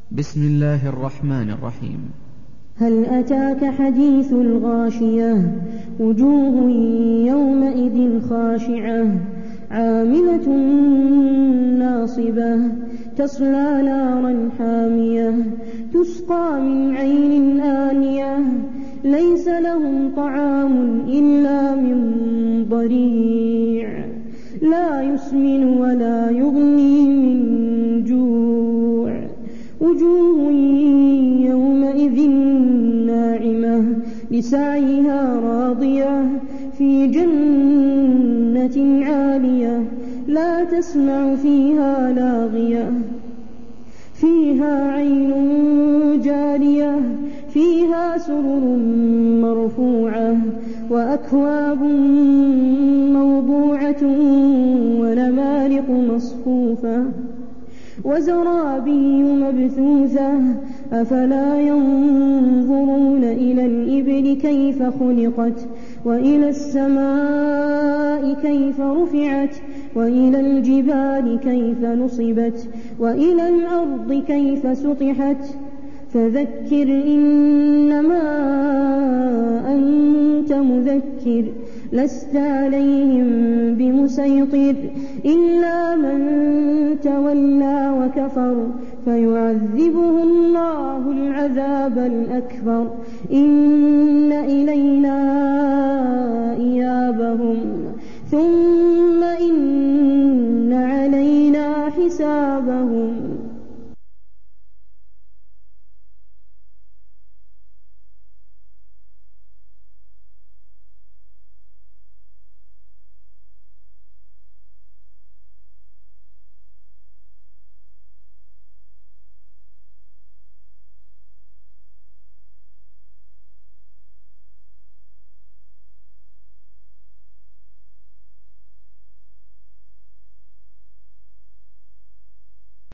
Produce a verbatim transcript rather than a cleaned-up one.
بسم الله الرحمن الرحيم. هل أتاك حديث الغاشية وجوه يومئذ خاشعة عاملة ناصبة تصلى نارا حامية تسقى من عين آنية ليس لهم طعام إلا من ضريع لا يسمن ولا يغني من جوع وجوه يومئذ ناعمة لسعيها راضية في جنة عالية لا تسمع فيها لاغية فيها عين جارية فيها سرر مرفوعة وأكواب موضوعة ونمارق مصفوفة وزرابي مبثوثة أفلا ينظرون إلى الإبل كيف خلقت وإلى السماء كيف رفعت وإلى الجبال كيف نصبت وإلى الأرض كيف سطحت فذكر إنما أنت مذكر لست عليهم بمسيطر إلا من تولى وكفر فيعذبه الله العذاب الأكبر إن إلينا إيابهم ثم إن علينا حسابهم.